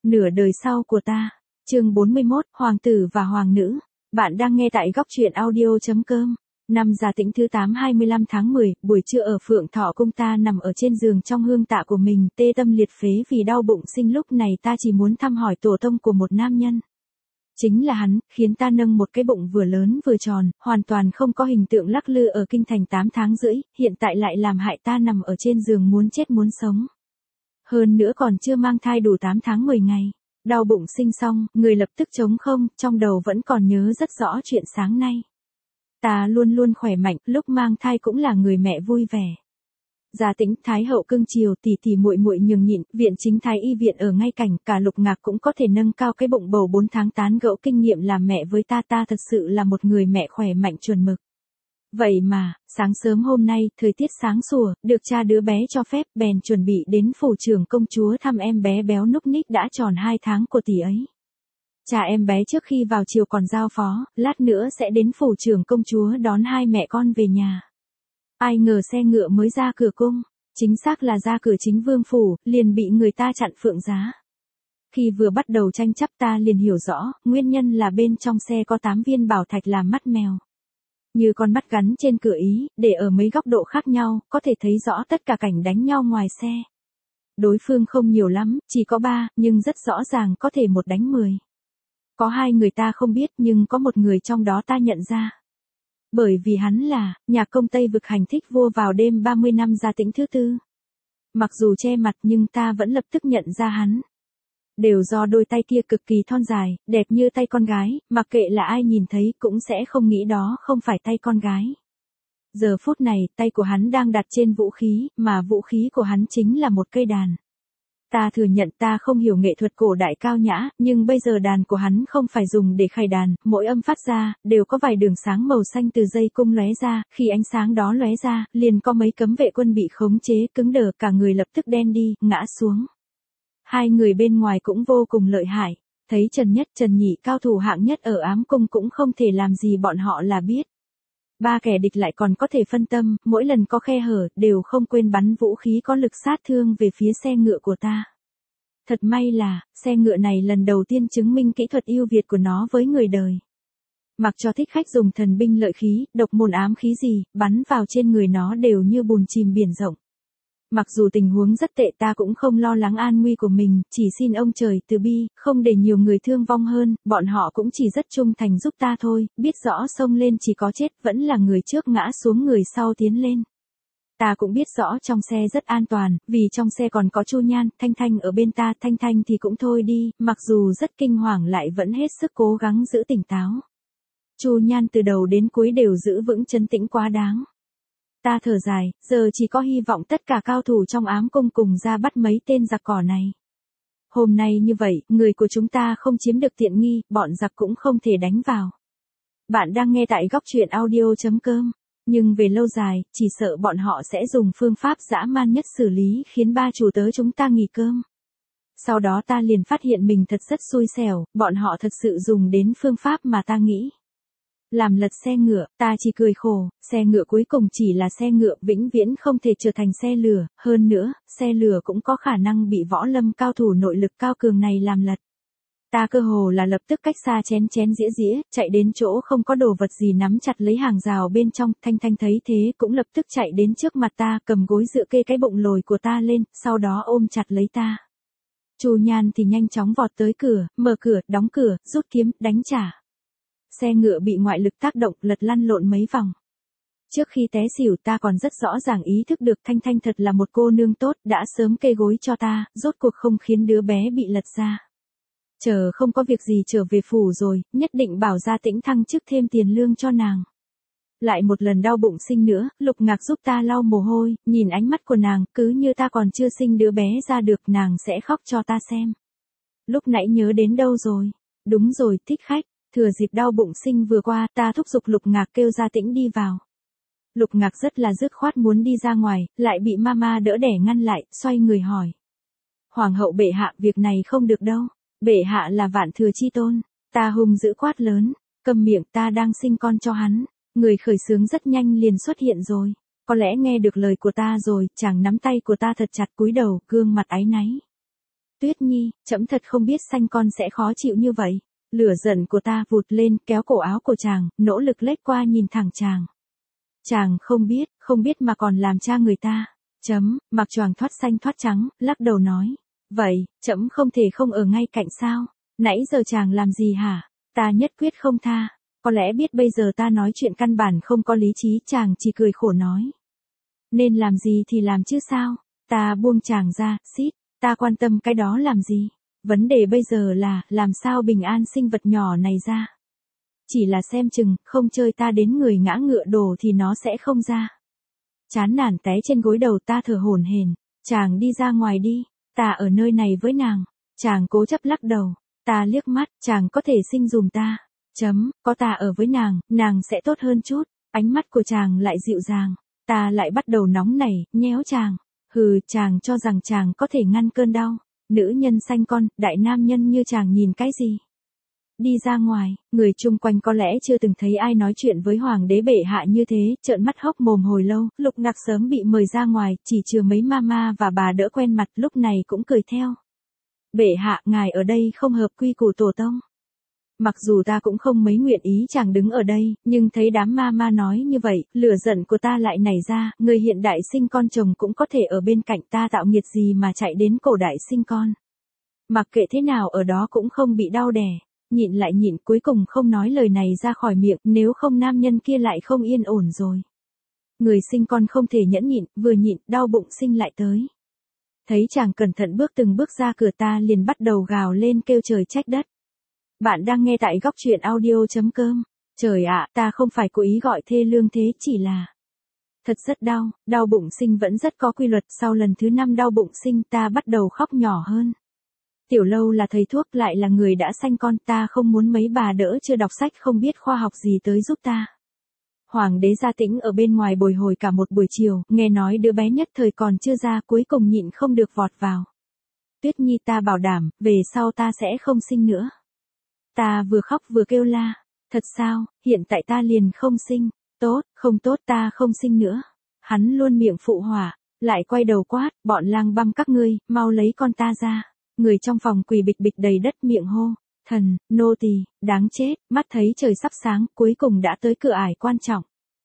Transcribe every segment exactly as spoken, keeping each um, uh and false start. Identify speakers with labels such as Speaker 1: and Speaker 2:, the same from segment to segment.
Speaker 1: Nửa đời sau của ta. Chương bốn mươi mốt, Hoàng tử và Hoàng nữ. Bạn đang nghe tại góc truyện audio.com. Năm Gia Tĩnh thứ tám hai mươi lăm tháng mười, buổi trưa ở Phượng Thọ Cung ta nằm ở trên giường trong hương tạ của mình, tê tâm liệt phế vì đau bụng sinh, lúc này ta chỉ muốn thăm hỏi tổ tông của một nam nhân. Chính là hắn, khiến ta nâng một cái bụng vừa lớn vừa tròn, hoàn toàn không có hình tượng lắc lư ở kinh thành tám tháng rưỡi, hiện tại lại làm hại ta nằm ở trên giường muốn chết muốn sống. Hơn nữa còn chưa mang thai đủ tám tháng mười ngày. Đau bụng sinh xong, người lập tức trống không, trong đầu vẫn còn nhớ rất rõ chuyện sáng nay. Ta luôn luôn khỏe mạnh, lúc mang thai cũng là người mẹ vui vẻ. Gia Tĩnh, Thái hậu cưng chiều, tỉ tỉ muội muội nhường nhịn, viện chính thái y viện ở ngay cảnh, cả Lục Ngạc cũng có thể nâng cao cái bụng bầu bốn tháng tán gẫu kinh nghiệm làm mẹ với ta, ta thật sự là một người mẹ khỏe mạnh chuẩn mực. Vậy mà, sáng sớm hôm nay, thời tiết sáng sủa, được cha đứa bé cho phép, bèn chuẩn bị đến phủ trưởng công chúa thăm em bé béo núc ních đã tròn hai tháng của tỷ ấy. Cha em bé trước khi vào chiều còn giao phó, lát nữa sẽ đến phủ trưởng công chúa đón hai mẹ con về nhà. Ai ngờ xe ngựa mới ra cửa cung, chính xác là ra cửa chính vương phủ, liền bị người ta chặn phượng giá. Khi vừa bắt đầu tranh chấp ta liền hiểu rõ, nguyên nhân là bên trong xe có tám viên bảo thạch làm mắt mèo. Như con mắt gắn trên cửa ý, để ở mấy góc độ khác nhau, có thể thấy rõ tất cả cảnh đánh nhau ngoài xe. Đối phương không nhiều lắm, chỉ có ba, nhưng rất rõ ràng có thể một đánh mười. Có hai người ta không biết nhưng có một người trong đó ta nhận ra. Bởi vì hắn là, nhà công Tây vực hành thích vua vào đêm ba mươi năm Gia Tĩnh thứ tư. Mặc dù che mặt nhưng ta vẫn lập tức nhận ra hắn. Đều do đôi tay kia cực kỳ thon dài, đẹp như tay con gái, mặc kệ là ai nhìn thấy cũng sẽ không nghĩ đó không phải tay con gái. Giờ phút này, tay của hắn đang đặt trên vũ khí, mà vũ khí của hắn chính là một cây đàn. Ta thừa nhận ta không hiểu nghệ thuật cổ đại cao nhã, nhưng bây giờ đàn của hắn không phải dùng để khày đàn, mỗi âm phát ra, đều có vài đường sáng màu xanh từ dây cung lóe ra, khi ánh sáng đó lóe ra, liền có mấy cấm vệ quân bị khống chế, cứng đờ, cả người lập tức đen đi, ngã xuống. Hai người bên ngoài cũng vô cùng lợi hại, thấy Trần Nhất, Trần Nhị cao thủ hạng nhất ở ám cung cũng không thể làm gì bọn họ là biết. Ba kẻ địch lại còn có thể phân tâm, mỗi lần có khe hở, đều không quên bắn vũ khí có lực sát thương về phía xe ngựa của ta. Thật may là, xe ngựa này lần đầu tiên chứng minh kỹ thuật ưu việt của nó với người đời. Mặc cho thích khách dùng thần binh lợi khí, độc môn ám khí gì, bắn vào trên người nó đều như bùn chìm biển rộng. Mặc dù tình huống rất tệ ta cũng không lo lắng an nguy của mình, chỉ xin ông trời từ bi, không để nhiều người thương vong hơn, bọn họ cũng chỉ rất trung thành giúp ta thôi, biết rõ xông lên chỉ có chết, vẫn là người trước ngã xuống người sau tiến lên. Ta cũng biết rõ trong xe rất an toàn, vì trong xe còn có Chu Nhan, Thanh Thanh ở bên ta, Thanh Thanh thì cũng thôi đi, mặc dù rất kinh hoàng lại vẫn hết sức cố gắng giữ tỉnh táo. Chu Nhan từ đầu đến cuối đều giữ vững trấn tĩnh quá đáng. Ta thở dài, giờ chỉ có hy vọng tất cả cao thủ trong ám cung cùng ra bắt mấy tên giặc cỏ này. Hôm nay như vậy, người của chúng ta không chiếm được tiện nghi, bọn giặc cũng không thể đánh vào. Bạn đang nghe tại góc truyện audio.com. Nhưng về lâu dài, chỉ sợ bọn họ sẽ dùng phương pháp dã man nhất xử lý khiến ba chủ tớ chúng ta nghỉ cơm. Sau đó ta liền phát hiện mình thật rất xui xẻo, bọn họ thật sự dùng đến phương pháp mà ta nghĩ. Làm lật xe ngựa, ta chỉ cười khổ, xe ngựa cuối cùng chỉ là xe ngựa, vĩnh viễn không thể trở thành xe lửa, hơn nữa, xe lửa cũng có khả năng bị võ lâm cao thủ nội lực cao cường này làm lật. Ta cơ hồ là lập tức cách xa chén chén dĩa dĩa, chạy đến chỗ không có đồ vật gì nắm chặt lấy hàng rào bên trong, Thanh Thanh thấy thế cũng lập tức chạy đến trước mặt ta, cầm gối dựa kê cái bụng lồi của ta lên, sau đó ôm chặt lấy ta. Chu Nhan thì nhanh chóng vọt tới cửa, mở cửa, đóng cửa, rút kiếm, đánh trả. Xe ngựa bị ngoại lực tác động, lật lăn lộn mấy vòng. Trước khi té xỉu ta còn rất rõ ràng ý thức được Thanh Thanh thật là một cô nương tốt, đã sớm kê gối cho ta, rốt cuộc không khiến đứa bé bị lật ra. Chờ không có việc gì trở về phủ rồi, nhất định bảo Gia Tĩnh thăng chức thêm tiền lương cho nàng. Lại một lần đau bụng sinh nữa, Lục Ngạc giúp ta lau mồ hôi, nhìn ánh mắt của nàng, cứ như ta còn chưa sinh đứa bé ra được, nàng sẽ khóc cho ta xem. Lúc nãy nhớ đến đâu rồi? Đúng rồi, thích khách. Thừa dịp đau bụng sinh vừa qua, ta thúc giục Lục Ngạc kêu Gia Tĩnh đi vào. Lục Ngạc rất là dứt khoát muốn đi ra ngoài, lại bị mama đỡ đẻ ngăn lại, xoay người hỏi. Hoàng hậu bệ hạ, việc này không được đâu. Bệ hạ là vạn thừa chi tôn. Ta hung dữ quát lớn, cầm miệng, ta đang sinh con cho hắn. Người khởi xướng rất nhanh liền xuất hiện rồi. Có lẽ nghe được lời của ta rồi, chàng nắm tay của ta thật chặt, cúi đầu, gương mặt áy náy. Tuyết Nhi, trẫm thật không biết sanh con sẽ khó chịu như vậy. Lửa giận của ta vụt lên, kéo cổ áo của chàng, nỗ lực lết qua nhìn thẳng chàng. Chàng không biết, không biết mà còn làm cha người ta. Chấm, mặc choàng thoát xanh thoát trắng, lắc đầu nói. Vậy, trẫm không thể không ở ngay cạnh sao? Nãy giờ chàng làm gì hả? Ta nhất quyết không tha. Có lẽ biết bây giờ ta nói chuyện căn bản không có lý trí, chàng chỉ cười khổ nói. Nên làm gì thì làm chứ sao? Ta buông chàng ra, xít, ta quan tâm cái đó làm gì? Vấn đề bây giờ là, làm sao bình an sinh vật nhỏ này ra? Chỉ là xem chừng, không chơi ta đến người ngã ngựa đổ thì nó sẽ không ra. Chán nản té trên gối đầu, ta thở hổn hển. Chàng đi ra ngoài đi, ta ở nơi này với nàng. Chàng cố chấp lắc đầu, ta liếc mắt, chàng có thể sinh dùm ta. Chấm, có ta ở với nàng, nàng sẽ tốt hơn chút. Ánh mắt của chàng lại dịu dàng, ta lại bắt đầu nóng nảy, nhéo chàng. Hừ, chàng cho rằng chàng có thể ngăn cơn đau. Nữ nhân sanh con, đại nam nhân như chàng nhìn cái gì? Đi ra ngoài, người chung quanh có lẽ chưa từng thấy ai nói chuyện với hoàng đế bệ hạ như thế, trợn mắt hốc mồm hồi lâu. Lục Ngạc sớm bị mời ra ngoài, chỉ trừ mấy mama và bà đỡ quen mặt, lúc này cũng cười theo. Bệ hạ, ngài ở đây không hợp quy củ tổ tông. Mặc dù ta cũng không mấy nguyện ý chàng đứng ở đây, nhưng thấy đám mama nói như vậy, lửa giận của ta lại nảy ra. Người hiện đại sinh con chồng cũng có thể ở bên cạnh ta, tạo nghiệt gì mà chạy đến cổ đại sinh con. Mặc kệ thế nào ở đó cũng không bị đau đẻ. Nhịn lại nhịn, cuối cùng không nói lời này ra khỏi miệng, nếu không nam nhân kia lại không yên ổn rồi. Người sinh con không thể nhẫn nhịn, vừa nhịn, đau bụng sinh lại tới. Thấy chàng cẩn thận bước từng bước ra cửa, ta liền bắt đầu gào lên kêu trời trách đất. Bạn đang nghe tại góc truyện audio chấm com. Trời ạ, ta không phải cố ý gọi thê lương thế, chỉ là thật rất đau, đau bụng sinh vẫn rất có quy luật. Sau lần thứ năm đau bụng sinh, ta bắt đầu khóc nhỏ hơn. Tiểu Lâu là thầy thuốc, lại là người đã sanh con, ta không muốn mấy bà đỡ chưa đọc sách không biết khoa học gì tới giúp ta. Hoàng đế Gia Tĩnh ở bên ngoài bồi hồi cả một buổi chiều, nghe nói đứa bé nhất thời còn chưa ra, cuối cùng nhịn không được vọt vào. Tuyết Nhi, ta bảo đảm, về sau ta sẽ không sinh nữa. Ta vừa khóc vừa kêu la. Thật sao, hiện tại ta liền không sinh. Tốt, không tốt, ta không sinh nữa. Hắn luôn miệng phụ họa, lại quay đầu quát, bọn lang băm các ngươi, mau lấy con ta ra. Người trong phòng quỳ bịch bịch đầy đất, miệng hô. Thần, nô tỳ, đáng chết, mắt thấy trời sắp sáng, cuối cùng đã tới cửa ải quan trọng.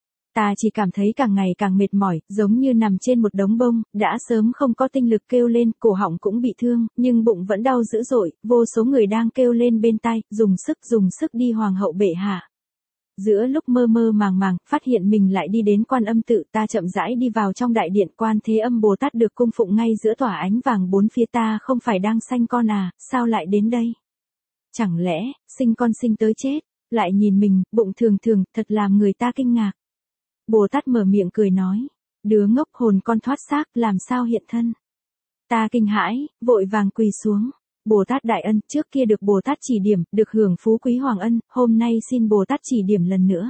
Speaker 1: Ta chỉ cảm thấy càng ngày càng mệt mỏi, giống như nằm trên một đống bông, đã sớm không có tinh lực kêu lên, cổ họng cũng bị thương, nhưng bụng vẫn đau dữ dội, vô số người đang kêu lên bên tai, dùng sức dùng sức đi hoàng hậu bệ hạ. Giữa lúc mơ mơ màng màng, phát hiện mình lại đi đến Quan Âm tự, ta chậm rãi đi vào trong đại điện. Quan Thế Âm Bồ Tát được cung phụng ngay giữa tỏa ánh vàng bốn phía. Ta không phải đang sanh con à, sao lại đến đây? Chẳng lẽ, sinh con sinh tới chết, lại nhìn mình, bụng thường thường, thật làm người ta kinh ngạc. Bồ Tát mở miệng cười nói, đứa ngốc, hồn con thoát xác, làm sao hiện thân? Ta kinh hãi, vội vàng quỳ xuống. Bồ Tát đại ân, trước kia được Bồ Tát chỉ điểm, được hưởng phú quý hoàng ân, hôm nay xin Bồ Tát chỉ điểm lần nữa.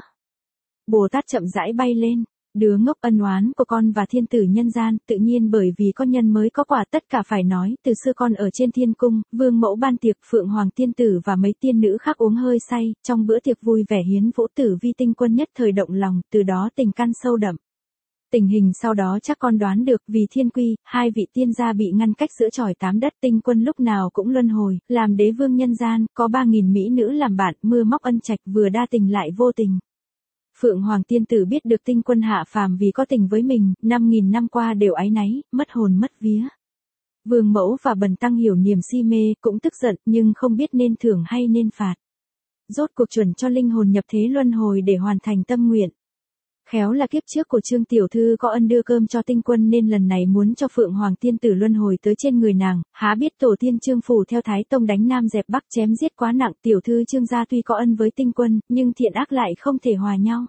Speaker 1: Bồ Tát chậm rãi bay lên, đứa ngốc, ân oán của con và thiên tử nhân gian, tự nhiên bởi vì có nhân mới có quả, tất cả phải nói. Từ xưa con ở trên thiên cung, vương mẫu ban tiệc, Phượng Hoàng tiên tử và mấy tiên nữ khác uống hơi say, trong bữa tiệc vui vẻ hiến vũ tử vi tinh quân nhất thời động lòng, từ đó tình căn sâu đậm. Tình hình sau đó chắc con đoán được, vì thiên quy, hai vị tiên gia bị ngăn cách giữa chòi tám đất, tinh quân lúc nào cũng luân hồi, làm đế vương nhân gian, có ba nghìn mỹ nữ làm bạn, mưa móc ân trạch, vừa đa tình lại vô tình. Phượng Hoàng tiên tử biết được tinh quân hạ phàm vì có tình với mình, năm nghìn năm qua đều áy náy, mất hồn mất vía. Vương mẫu và bần tăng hiểu niềm si mê, cũng tức giận, nhưng không biết nên thưởng hay nên phạt. Rốt cuộc chuẩn cho linh hồn nhập thế luân hồi để hoàn thành tâm nguyện. Khéo là kiếp trước của Trương tiểu thư có ân đưa cơm cho tinh quân nên lần này muốn cho Phượng Hoàng tiên tử luân hồi tới trên người nàng, há biết tổ tiên Trương phủ theo Thái Tông đánh Nam dẹp Bắc chém giết quá nặng, tiểu thư Trương gia tuy có ân với tinh quân, nhưng thiện ác lại không thể hòa nhau.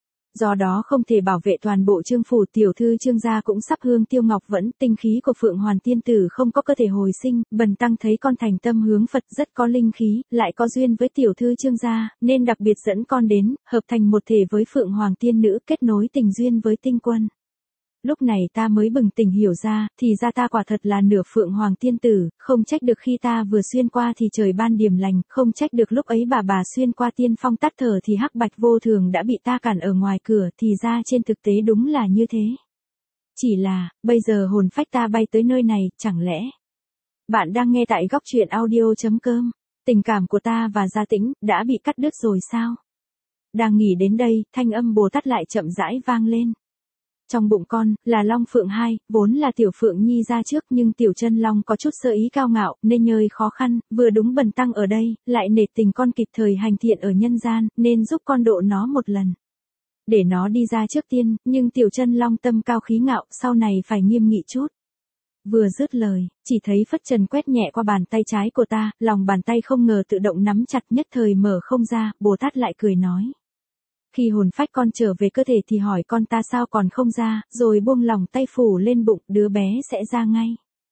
Speaker 1: Do đó không thể bảo vệ toàn bộ Trương phủ, tiểu thư Trương gia cũng sắp hương tiêu ngọc vẫn, tinh khí của Phượng Hoàng tiên tử không có cơ thể hồi sinh, bần tăng thấy con thành tâm hướng Phật rất có linh khí, lại có duyên với tiểu thư Trương gia, nên đặc biệt dẫn con đến, hợp thành một thể với Phượng Hoàng tiên nữ, kết nối tình duyên với tinh quân. Lúc này ta mới bừng tỉnh hiểu ra, thì ra ta quả thật là nửa Phượng Hoàng tiên tử, không trách được khi ta vừa xuyên qua thì trời ban điểm lành, không trách được lúc ấy bà bà xuyên qua tiên phong tắt thở thì hắc bạch vô thường đã bị ta cản ở ngoài cửa, thì ra trên thực tế đúng là như thế. Chỉ là, bây giờ hồn phách ta bay tới nơi này, chẳng lẽ Bạn đang nghe tại góc chuyện audio.com. Tình cảm của ta và Gia Tĩnh đã bị cắt đứt rồi sao? Đang nghĩ đến đây, thanh âm Bồ Tát lại chậm rãi vang lên. Trong bụng con, là Long Phượng hai, vốn là Tiểu Phượng Nhi ra trước nhưng Tiểu Chân Long có chút sơ ý cao ngạo, nên nhơi khó khăn, vừa đúng Bần Tăng ở đây, lại nể tình con kịp thời hành thiện ở nhân gian, nên giúp con độ nó một lần. Để nó đi ra trước tiên, nhưng Tiểu Chân Long tâm cao khí ngạo, sau này phải nghiêm nghị chút. Vừa dứt lời, chỉ thấy phất trần quét nhẹ qua bàn tay trái của ta, lòng bàn tay không ngờ tự động nắm chặt, nhất thời mở không ra, Bồ Tát lại cười nói. Khi hồn phách con trở về cơ thể thì hỏi con ta sao còn không ra, rồi buông lòng tay phủ lên bụng, đứa bé sẽ ra ngay.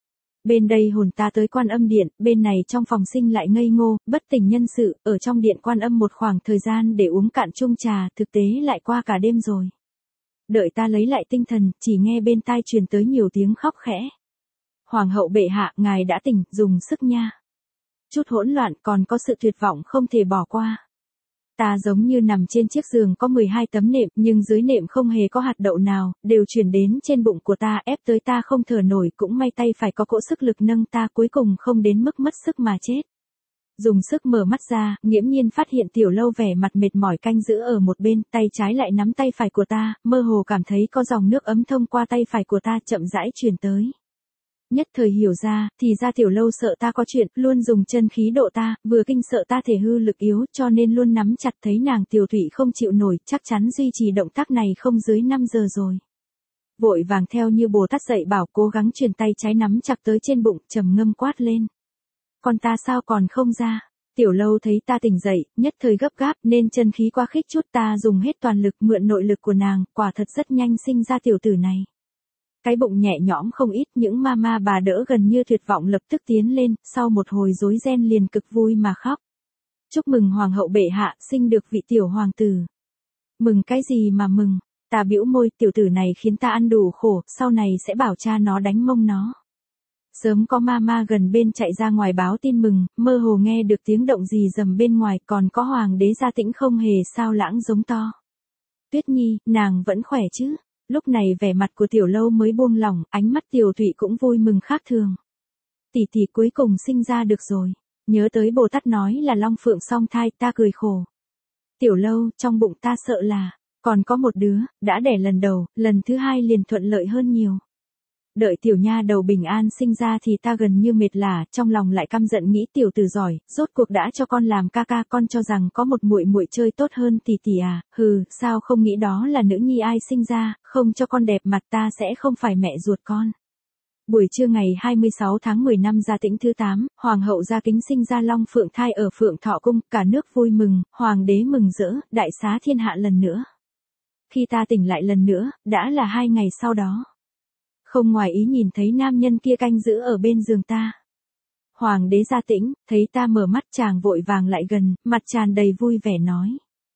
Speaker 1: Bên đây hồn ta tới Quan Âm điện, bên này trong phòng sinh lại ngây ngô, bất tỉnh nhân sự, ở trong điện Quan Âm một khoảng thời gian để uống cạn chung trà, thực tế lại qua cả đêm rồi. Đợi ta lấy lại tinh thần, chỉ nghe bên tai truyền tới nhiều tiếng khóc khẽ. Hoàng hậu bệ hạ, ngài đã tỉnh, dùng sức nha. Chút hỗn loạn, còn có sự tuyệt vọng không thể bỏ qua. Ta giống như nằm trên chiếc giường có mười hai tấm nệm, nhưng dưới nệm không hề có hạt đậu nào, đều chuyển đến trên bụng của ta, ép tới ta không thở nổi, cũng may tay phải có cỗ sức lực nâng ta, cuối cùng không đến mức mất sức mà chết. Dùng sức mở mắt ra, nghiễm nhiên phát hiện Tiểu Lâu vẻ mặt mệt mỏi canh giữ ở một bên, tay trái lại nắm tay phải của ta, mơ hồ cảm thấy có dòng nước ấm thông qua tay phải của ta chậm rãi truyền tới. Nhất thời hiểu ra, thì ra Tiểu Lâu sợ ta có chuyện, luôn dùng chân khí độ ta, vừa kinh sợ ta thể hư lực yếu, cho nên luôn nắm chặt, thấy nàng tiểu thụy không chịu nổi, chắc chắn duy trì động tác này không dưới năm giờ rồi. Vội vàng theo như Bồ Tát dạy bảo, cố gắng truyền tay trái nắm chặt tới trên bụng, trầm ngâm quát lên. Con ta sao còn không ra? Tiểu Lâu thấy ta tỉnh dậy, nhất thời gấp gáp, nên chân khí quá khích chút, ta dùng hết toàn lực mượn nội lực của nàng, quả thật rất nhanh sinh ra tiểu tử này. Cái bụng nhẹ nhõm không ít, những ma ma bà đỡ gần như tuyệt vọng lập tức tiến lên, sau một hồi rối ren liền cực vui mà khóc. Chúc mừng Hoàng hậu bệ hạ, sinh được vị tiểu hoàng tử. Mừng cái gì mà mừng, ta bĩu môi, tiểu tử này khiến ta ăn đủ khổ, sau này sẽ bảo cha nó đánh mông nó. Sớm có ma ma gần bên chạy ra ngoài báo tin mừng, mơ hồ nghe được tiếng động gì rầm bên ngoài, còn có Hoàng đế Gia Tĩnh không hề sao lãng giống to. Tuyết Nhi, nàng vẫn khỏe chứ? Lúc này vẻ mặt của Tiểu Lâu mới buông lỏng, ánh mắt Tiểu Thụy cũng vui mừng khác thường. Tỷ tỷ cuối cùng sinh ra được rồi. Nhớ tới Bồ Tát nói là Long Phượng song thai, ta cười khổ. Tiểu Lâu, trong bụng ta sợ là, còn có một đứa, đã đẻ lần đầu, lần thứ hai liền thuận lợi hơn nhiều. Đợi tiểu nha đầu bình an sinh ra thì ta gần như mệt lả, trong lòng lại căm giận nghĩ tiểu tử giỏi, rốt cuộc đã cho con làm ca ca, con cho rằng có một muội muội chơi tốt hơn tỷ tỷ à, hừ, sao không nghĩ đó là nữ nhi ai sinh ra, không cho con đẹp mặt ta sẽ không phải mẹ ruột con. Buổi trưa ngày hai mươi sáu tháng mười năm Gia Tĩnh thứ tám, Hoàng hậu Gia Kính sinh ra Long Phượng thai ở Phượng Thọ Cung, cả nước vui mừng, Hoàng đế mừng rỡ, đại xá thiên hạ lần nữa. Khi ta tỉnh lại lần nữa, đã là hai ngày sau đó. Không ngoài ý nhìn thấy nam nhân kia canh giữ ở bên giường ta. Hoàng đế Gia Tĩnh, thấy ta mở mắt chàng vội vàng lại gần, mặt tràn đầy vui vẻ nói.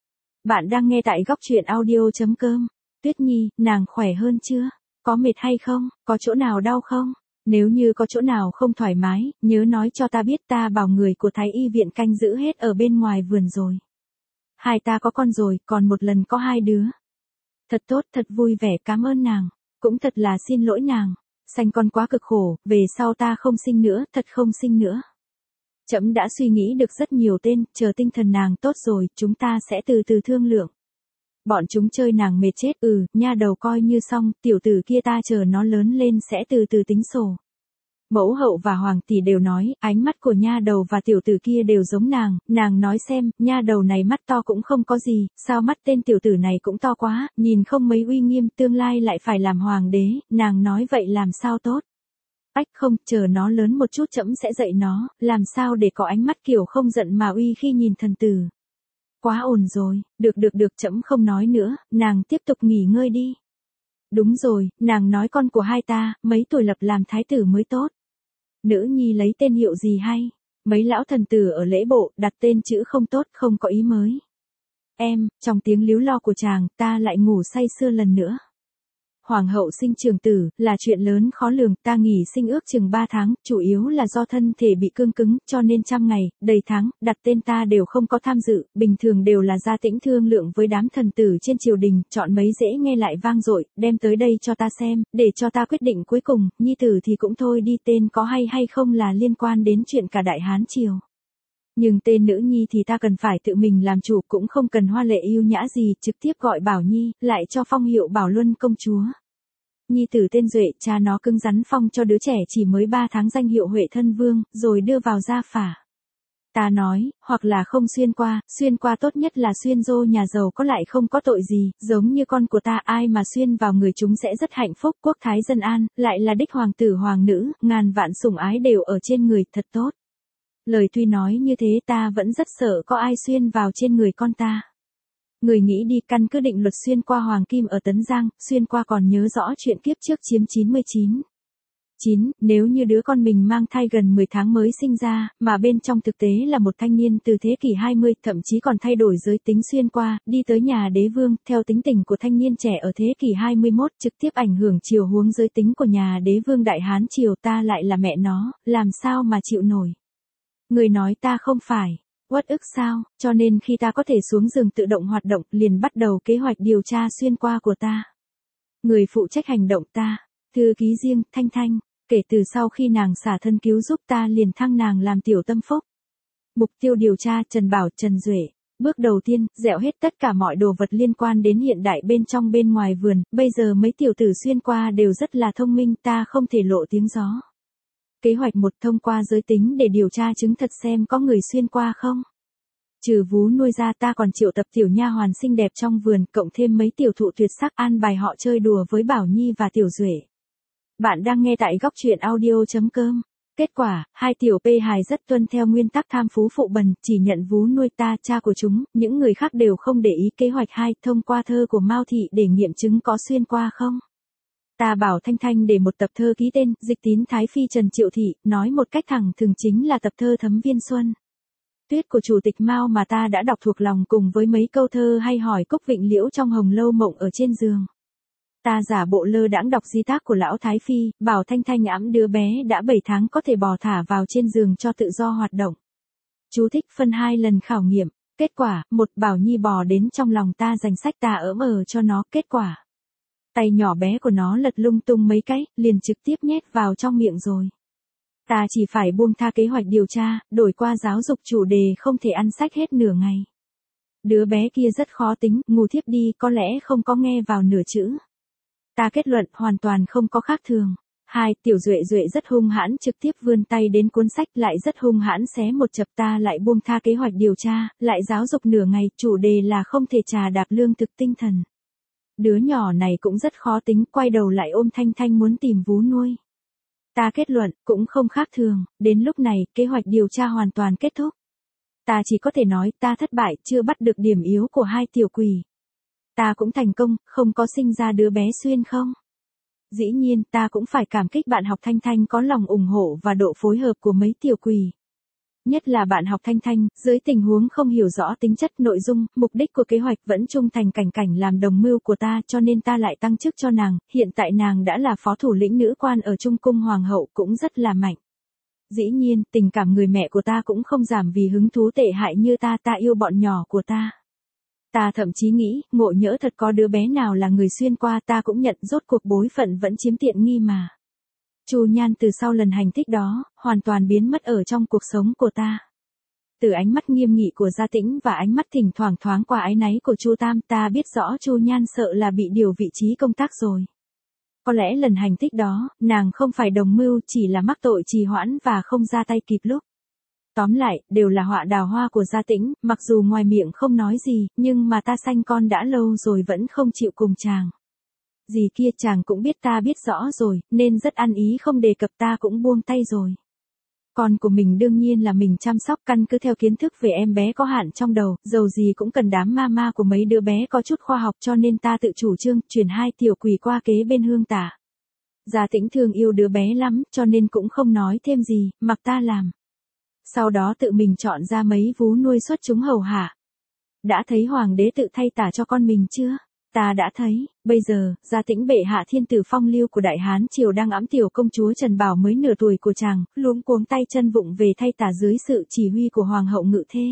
Speaker 1: Bạn đang nghe tại góc chuyện audio.com. Tuyết Nhi, nàng khỏe hơn chưa? Có mệt hay không? Có chỗ nào đau không? Nếu như có chỗ nào không thoải mái, nhớ nói cho ta biết, ta bảo người của Thái y viện canh giữ hết ở bên ngoài vườn rồi. Hai ta có con rồi, còn một lần có hai đứa. Thật tốt, thật vui vẻ, cảm ơn nàng. Cũng thật là xin lỗi nàng, sanh con quá cực khổ, về sau ta không sinh nữa, thật không sinh nữa. Trẫm đã suy nghĩ được rất nhiều tên, chờ tinh thần nàng tốt rồi, chúng ta sẽ từ từ thương lượng. Bọn chúng chơi nàng mệt chết, ừ, nha đầu coi như xong, tiểu tử kia ta chờ nó lớn lên sẽ từ từ tính sổ. Mẫu hậu và hoàng tỷ đều nói, ánh mắt của nha đầu và tiểu tử kia đều giống nàng, nàng nói xem, nha đầu này mắt to cũng không có gì, sao mắt tên tiểu tử này cũng to quá, nhìn không mấy uy nghiêm, tương lai lại phải làm hoàng đế, nàng nói vậy làm sao tốt. Ách không, chờ nó lớn một chút trẫm sẽ dạy nó, làm sao để có ánh mắt kiểu không giận mà uy khi nhìn thần tử. Quá ổn rồi, được được được, trẫm không nói nữa, nàng tiếp tục nghỉ ngơi đi. Đúng rồi, nàng nói con của hai ta, mấy tuổi lập làm thái tử mới tốt. Nữ nhi lấy tên hiệu gì hay? Mấy lão thần tử ở lễ bộ, đặt tên chữ không tốt, không có ý mới. Em, trong tiếng líu lo của chàng, ta lại ngủ say sưa lần nữa. hoàng hậu sinh trường tử, là chuyện lớn khó lường, ta nghỉ sinh ước chừng ba tháng, chủ yếu là do thân thể bị cương cứng, cho nên trăm ngày, đầy tháng, đặt tên ta đều không có tham dự, bình thường đều là Gia Tĩnh thương lượng với đám thần tử trên triều đình, chọn mấy dễ nghe lại vang dội, đem tới đây cho ta xem, để cho ta quyết định cuối cùng, nhi tử thì cũng thôi đi, tên có hay hay không là liên quan đến chuyện cả Đại Hán triều. Nhưng tên nữ nhi thì ta cần phải tự mình làm chủ, cũng không cần hoa lệ yêu nhã gì, trực tiếp gọi Bảo Nhi, lại cho phong hiệu Bảo Luân công chúa. Nhi tử tên Duệ, cha nó cứng rắn phong cho đứa trẻ chỉ mới ba tháng danh hiệu Huệ thân vương, rồi đưa vào gia phả. Ta nói, hoặc là không xuyên qua, xuyên qua tốt nhất là xuyên dô nhà giàu có lại không có tội gì, giống như con của ta, ai mà xuyên vào người chúng sẽ rất hạnh phúc, quốc thái dân an, lại là đích hoàng tử hoàng nữ, ngàn vạn sủng ái đều ở trên người, thật tốt. Lời tuy nói như thế ta vẫn rất sợ có ai xuyên vào trên người con ta. Người nghĩ đi, căn cứ định luật xuyên qua hoàng kim ở Tấn Giang, xuyên qua còn nhớ rõ chuyện kiếp trước chiếm chín mươi chín. chín, nếu như đứa con mình mang thai gần mười tháng mới sinh ra, mà bên trong thực tế là một thanh niên từ thế kỷ hai mươi, thậm chí còn thay đổi giới tính xuyên qua, đi tới nhà đế vương, theo tính tình của thanh niên trẻ ở thế kỷ hai mươi mốt, trực tiếp ảnh hưởng chiều hướng giới tính của nhà đế vương Đại Hán triều, ta lại là mẹ nó, làm sao mà chịu nổi. Người nói ta không phải uất ức sao, cho nên khi ta có thể xuống giường tự động hoạt động, liền bắt đầu kế hoạch điều tra xuyên qua của ta. Người phụ trách hành động ta, thư ký riêng, Thanh Thanh, kể từ sau khi nàng xả thân cứu giúp ta liền thăng nàng làm tiểu tâm phúc. Mục tiêu điều tra Trần Bảo, Trần Duệ. Bước đầu tiên, dẹo hết tất cả mọi đồ vật liên quan đến hiện đại bên trong bên ngoài vườn, bây giờ mấy tiểu tử xuyên qua đều rất là thông minh, ta không thể lộ tiếng gió. Kế hoạch một, thông qua giới tính để điều tra chứng thật xem có người xuyên qua không. Trừ vú nuôi ra ta còn triệu tập tiểu nha hoàn xinh đẹp trong vườn, cộng thêm mấy tiểu thụ tuyệt sắc, an bài họ chơi đùa với Bảo Nhi và Tiểu Duệ. Bạn đang nghe tại góc truyện audio chấm com. Kết quả, hai tiểu P hài rất tuân theo nguyên tắc tham phú phụ bần, chỉ nhận vú nuôi ta, cha của chúng, những người khác đều không để ý. Kế hoạch hai, thông qua thơ của Mao Thị để nghiệm chứng có xuyên qua không. Ta bảo Thanh Thanh để một tập thơ ký tên, Dịch Tín Thái Phi Trần Triệu Thị, nói một cách thẳng thừng chính là tập thơ Thấm Viên Xuân. Tuyết của Chủ tịch Mao mà ta đã đọc thuộc lòng cùng với mấy câu thơ hay hỏi Cúc Vịnh Liễu trong Hồng Lâu Mộng ở trên giường. Ta giả bộ lơ đãng đọc di tác của lão Thái Phi, bảo Thanh Thanh ẵm đứa bé đã bảy tháng có thể bò thả vào trên giường cho tự do hoạt động. Chú thích phân hai lần khảo nghiệm. Kết quả, một, Bảo Nhi bò đến trong lòng ta, danh sách ta ỡm ờ cho nó. Kết quả, tay nhỏ bé của nó lật lung tung mấy cái, liền trực tiếp nhét vào trong miệng rồi. Ta chỉ phải buông tha kế hoạch điều tra, đổi qua giáo dục chủ đề không thể ăn sách hết nửa ngày. Đứa bé kia rất khó tính, ngủ thiếp đi, có lẽ không có nghe vào nửa chữ. Ta kết luận hoàn toàn không có khác thường. Hai, Tiểu Duệ Duệ rất hung hãn, trực tiếp vươn tay đến cuốn sách, lại rất hung hãn xé một chập. Ta lại buông tha kế hoạch điều tra, lại giáo dục nửa ngày, chủ đề là không thể trà đạp lương thực tinh thần. Đứa nhỏ này cũng rất khó tính, quay đầu lại ôm Thanh Thanh muốn tìm vú nuôi. Ta kết luận, cũng không khác thường, đến lúc này, kế hoạch điều tra hoàn toàn kết thúc. Ta chỉ có thể nói, ta thất bại, chưa bắt được điểm yếu của hai tiểu quỷ. Ta cũng thành công, không có sinh ra đứa bé xuyên không. Dĩ nhiên, ta cũng phải cảm kích bạn học Thanh Thanh có lòng ủng hộ và độ phối hợp của mấy tiểu quỷ. Nhất là bạn học Thanh Thanh, dưới tình huống không hiểu rõ tính chất, nội dung, mục đích của kế hoạch vẫn trung thành cảnh cảnh làm đồng mưu của ta, cho nên ta lại tăng chức cho nàng, hiện tại nàng đã là phó thủ lĩnh nữ quan ở Trung cung Hoàng hậu, cũng rất là mạnh. Dĩ nhiên, tình cảm người mẹ của ta cũng không giảm vì hứng thú tệ hại như ta, ta yêu bọn nhỏ của ta. Ta thậm chí nghĩ, ngộ nhỡ thật có đứa bé nào là người xuyên qua, ta cũng nhận, rốt cuộc bối phận vẫn chiếm tiện nghi mà. Chu Nhan từ sau lần hành thích đó, hoàn toàn biến mất ở trong cuộc sống của ta. Từ ánh mắt nghiêm nghị của Gia Tĩnh và ánh mắt thỉnh thoảng thoáng qua áy náy của Chu Tam, ta biết rõ Chu Nhan sợ là bị điều vị trí công tác rồi. Có lẽ lần hành thích đó, nàng không phải đồng mưu, chỉ là mắc tội trì hoãn và không ra tay kịp lúc. Tóm lại, đều là họa đào hoa của Gia Tĩnh, mặc dù ngoài miệng không nói gì, nhưng mà ta sanh con đã lâu rồi vẫn không chịu cùng chàng. Gì kia chàng cũng biết, ta biết rõ rồi, nên rất ăn ý không đề cập, ta cũng buông tay rồi. Con của mình đương nhiên là mình chăm sóc, căn cứ theo kiến thức về em bé có hạn trong đầu, dầu gì cũng cần đám mama của mấy đứa bé có chút khoa học, cho nên ta tự chủ trương, chuyển hai tiểu quỷ qua kế bên Hương Tả. Gia Tĩnh thương yêu đứa bé lắm, cho nên cũng không nói thêm gì, mặc ta làm. Sau đó tự mình chọn ra mấy vú nuôi xuất chúng hầu hạ. Đã thấy hoàng đế tự thay tả cho con mình chưa? Ta đã thấy, bây giờ, Gia Tĩnh bệ hạ thiên tử phong lưu của Đại Hán Triều đang ẵm tiểu công chúa Trần Bảo mới nửa tuổi của chàng, luống cuống tay chân vụng về thay tả dưới sự chỉ huy của Hoàng hậu Ngự Thê.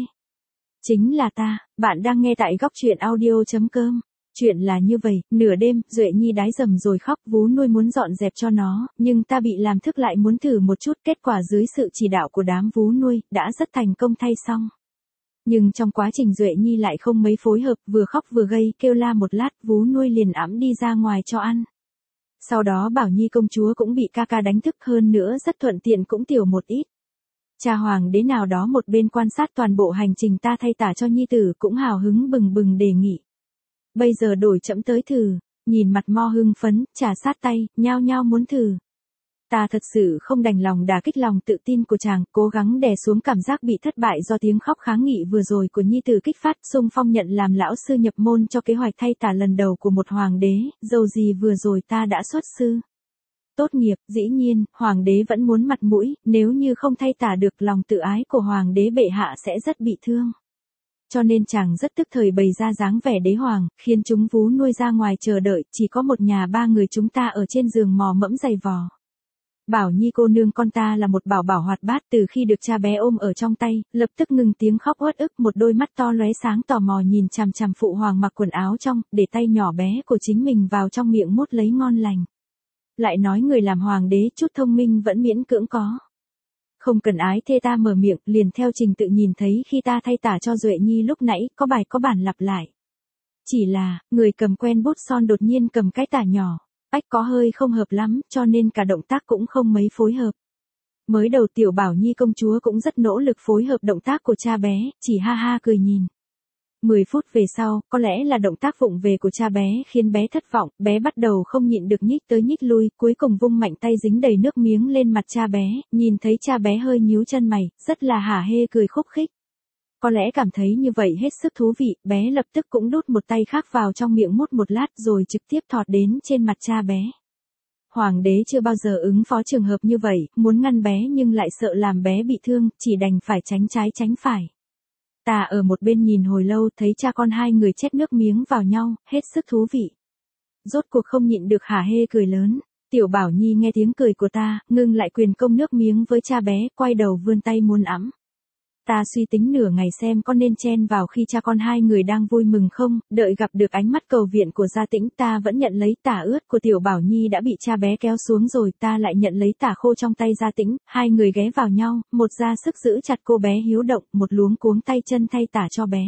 Speaker 1: Chính là ta, bạn đang nghe tại góc truyện audio.com. Chuyện là như vậy, nửa đêm, Duệ Nhi đái dầm rồi khóc, vú nuôi muốn dọn dẹp cho nó, nhưng ta bị làm thức lại muốn thử một chút, kết quả dưới sự chỉ đạo của đám vú nuôi, đã rất thành công thay xong. Nhưng trong quá trình Duệ Nhi lại không mấy phối hợp, vừa khóc vừa gây, kêu la một lát, vú nuôi liền ẵm đi ra ngoài cho ăn. Sau đó Bảo Nhi công chúa cũng bị ca ca đánh thức, hơn nữa rất thuận tiện cũng tiểu một ít. Cha hoàng đế nào đó một bên quan sát toàn bộ hành trình ta thay tả cho nhi tử cũng hào hứng bừng bừng đề nghị. Bây giờ đổi chậm tới thử, nhìn mặt mo hưng phấn, trà sát tay, nhao nhao muốn thử. Ta thật sự không đành lòng đả kích lòng tự tin của chàng, cố gắng đè xuống cảm giác bị thất bại do tiếng khóc kháng nghị vừa rồi của nhi tử kích phát, xung phong nhận làm lão sư nhập môn cho kế hoạch thay tả lần đầu của một hoàng đế, dầu gì vừa rồi ta đã xuất sư. Tốt nghiệp, dĩ nhiên, hoàng đế vẫn muốn mặt mũi, nếu như không thay tả được lòng tự ái của hoàng đế bệ hạ sẽ rất bị thương. Cho nên chàng rất tức thời bày ra dáng vẻ đế hoàng, khiến chúng vú nuôi ra ngoài chờ đợi, chỉ có một nhà ba người chúng ta ở trên giường mò mẫm giày vò. Bảo Nhi cô nương con ta là một bảo bảo hoạt bát, từ khi được cha bé ôm ở trong tay, lập tức ngừng tiếng khóc uất ức, một đôi mắt to lóe sáng tò mò nhìn chằm chằm phụ hoàng mặc quần áo trong, để tay nhỏ bé của chính mình vào trong miệng mút lấy ngon lành. Lại nói người làm hoàng đế chút thông minh vẫn miễn cưỡng có. Không cần ái thê ta mở miệng, liền theo trình tự nhìn thấy khi ta thay tả cho Duệ Nhi lúc nãy, có bài có bản lặp lại. Chỉ là, người cầm quen bút son đột nhiên cầm cái tả nhỏ, ách có hơi không hợp lắm, cho nên cả động tác cũng không mấy phối hợp. Mới đầu tiểu Bảo Nhi công chúa cũng rất nỗ lực phối hợp động tác của cha bé, chỉ ha ha cười nhìn. mười phút về sau, có lẽ là động tác vụng về của cha bé khiến bé thất vọng, bé bắt đầu không nhịn được nhích tới nhích lui, cuối cùng vung mạnh tay dính đầy nước miếng lên mặt cha bé, nhìn thấy cha bé hơi nhíu chân mày, rất là hả hê cười khúc khích. Có lẽ cảm thấy như vậy hết sức thú vị, bé lập tức cũng đút một tay khác vào trong miệng mút một lát rồi trực tiếp thọt đến trên mặt cha bé. Hoàng đế chưa bao giờ ứng phó trường hợp như vậy, muốn ngăn bé nhưng lại sợ làm bé bị thương, chỉ đành phải tránh trái tránh phải. Ta ở một bên nhìn hồi lâu thấy cha con hai người chét nước miếng vào nhau, hết sức thú vị. Rốt cuộc không nhịn được hả hê cười lớn, tiểu Bảo Nhi nghe tiếng cười của ta, ngưng lại quyền công nước miếng với cha bé, quay đầu vươn tay muốn ẵm. Ta suy tính nửa ngày xem có nên chen vào khi cha con hai người đang vui mừng không, đợi gặp được ánh mắt cầu viện của Gia Tĩnh ta vẫn nhận lấy tả ướt của tiểu Bảo Nhi đã bị cha bé kéo xuống rồi, ta lại nhận lấy tả khô trong tay Gia Tĩnh, hai người ghé vào nhau, một ra sức giữ chặt cô bé hiếu động, một luống cuống tay chân thay tả cho bé.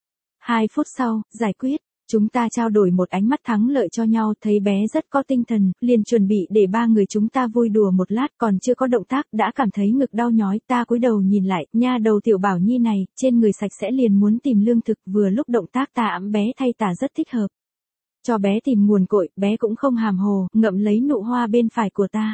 Speaker 1: Hai phút sau, giải quyết. Chúng ta trao đổi một ánh mắt thắng lợi cho nhau, thấy bé rất có tinh thần, liền chuẩn bị để ba người chúng ta vui đùa một lát, còn chưa có động tác, đã cảm thấy ngực đau nhói, ta cúi đầu nhìn lại, nha đầu tiểu Bảo Nhi này, trên người sạch sẽ liền muốn tìm lương thực, vừa lúc động tác ta ẵm bé thay tả rất thích hợp. Cho bé tìm nguồn cội, bé cũng không hàm hồ, ngậm lấy nụ hoa bên phải của ta.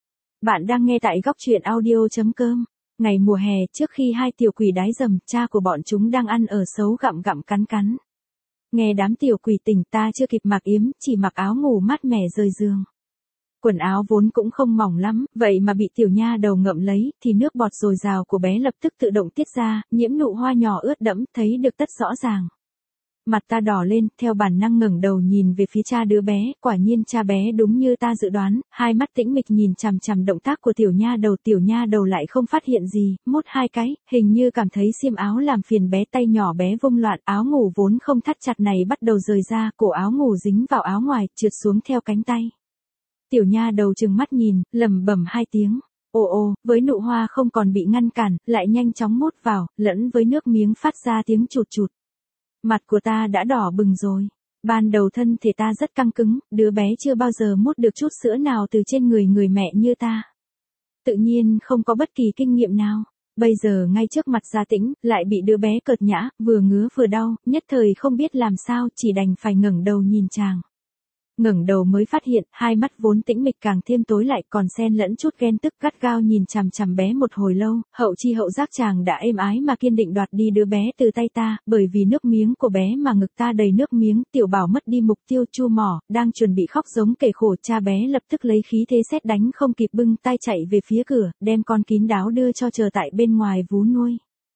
Speaker 1: Bạn đang nghe tại góc truyện audio.com. Ngày mùa hè, trước khi hai tiểu quỷ đái dầm, cha của bọn chúng đang ăn ở xấu gặm gặm cắn cắn. Nghe đám tiểu quỷ tỉnh ta chưa kịp mặc yếm, chỉ mặc áo ngủ mát mẻ rời giường. Quần áo vốn cũng không mỏng lắm, vậy mà bị tiểu nha đầu ngậm lấy, thì nước bọt dồi dào của bé lập tức tự động tiết ra, nhiễm nụ hoa nhỏ ướt đẫm, thấy được tất rõ ràng. Mặt ta đỏ lên, theo bản năng ngẩng đầu nhìn về phía cha đứa bé, quả nhiên cha bé đúng như ta dự đoán, hai mắt tĩnh mịch nhìn chằm chằm động tác của tiểu nha đầu, tiểu nha đầu lại không phát hiện gì, mút hai cái, hình như cảm thấy xiêm áo làm phiền bé, tay nhỏ bé vung loạn, áo ngủ vốn không thắt chặt này bắt đầu rời ra, cổ áo ngủ dính vào áo ngoài, trượt xuống theo cánh tay. Tiểu nha đầu trừng mắt nhìn, lẩm bẩm hai tiếng. Ồ ồ, với nụ hoa không còn bị ngăn cản, lại nhanh chóng mút vào, lẫn với nước miếng phát ra tiếng chụt chụt. Mặt của ta đã đỏ bừng rồi. Ban đầu thân thể ta rất căng cứng, đứa bé chưa bao giờ mút được chút sữa nào từ trên người người mẹ như ta. Tự nhiên không có bất kỳ kinh nghiệm nào. Bây giờ ngay trước mặt Gia Tĩnh, lại bị đứa bé cợt nhã, vừa ngứa vừa đau, nhất thời không biết làm sao, chỉ đành phải ngẩng đầu nhìn chàng. Ngẩng đầu mới phát hiện, hai mắt vốn tĩnh mịch càng thêm tối lại, còn xen lẫn chút ghen tức, gắt gao nhìn chằm chằm bé một hồi lâu, hậu chi hậu giác chàng đã êm ái mà kiên định đoạt đi đứa bé từ tay ta, bởi vì nước miếng của bé mà ngực ta đầy nước miếng, tiểu Bảo mất đi mục tiêu, chu mỏ, đang chuẩn bị khóc giống kể khổ, cha bé lập tức lấy khí thế sét đánh không kịp bưng tay chạy về phía cửa, đem con kín đáo đưa cho chờ tại bên ngoài vú nuôi.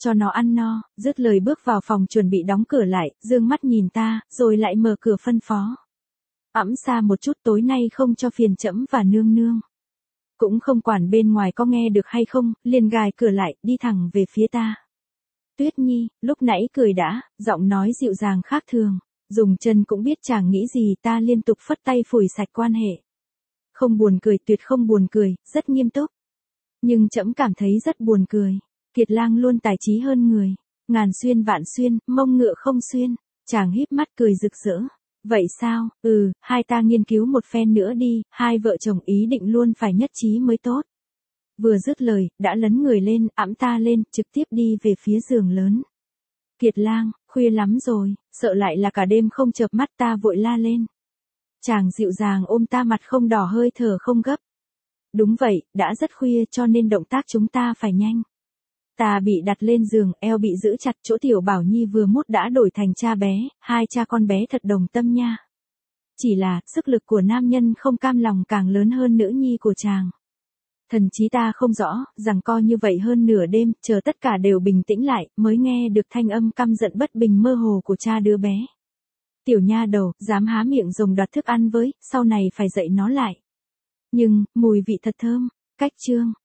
Speaker 1: cho nó ăn no, dứt lời bước vào phòng chuẩn bị đóng cửa lại, dương mắt nhìn ta, rồi lại mở cửa phân phó. Ẵm xa một chút, tối nay không cho phiền trẫm và nương nương. Cũng không quản bên ngoài có nghe được hay không, liền gài cửa lại, đi thẳng về phía ta. Tuyết Nhi, lúc nãy cười đã, giọng nói dịu dàng khác thường. Dùng chân cũng biết chàng nghĩ gì, ta liên tục phất tay phủi sạch quan hệ. Không buồn cười, tuyệt không buồn cười, rất nghiêm túc. Nhưng trẫm cảm thấy rất buồn cười. Kiệt Lang luôn tài trí hơn người. Ngàn xuyên vạn xuyên, mông ngựa không xuyên. Chàng híp mắt cười rực rỡ. Vậy sao, ừ, hai ta nghiên cứu một phen nữa đi, hai vợ chồng ý định luôn phải nhất trí mới tốt. Vừa dứt lời, đã lấn người lên, ẵm ta lên, trực tiếp đi về phía giường lớn. Kiệt Lang, khuya lắm rồi, sợ lại là cả đêm không chợp mắt, ta vội la lên. Chàng dịu dàng ôm ta, mặt không đỏ, hơi thở không gấp. Đúng vậy, đã rất khuya cho nên động tác chúng ta phải nhanh. Ta bị đặt lên giường, eo bị giữ chặt, chỗ Tiểu Bảo Nhi vừa mút đã đổi thành cha bé, hai cha con bé thật đồng tâm nha. Chỉ là, sức lực của nam nhân không cam lòng càng lớn hơn nữ nhi của chàng. Thần chí ta không rõ, rằng co như vậy hơn nửa đêm, chờ tất cả đều bình tĩnh lại, mới nghe được thanh âm căm giận bất bình mơ hồ của cha đứa bé. Tiểu nha đầu, dám há miệng rồng đoạt thức ăn với, sau này phải dạy nó lại. Nhưng, mùi vị thật thơm, cách chương.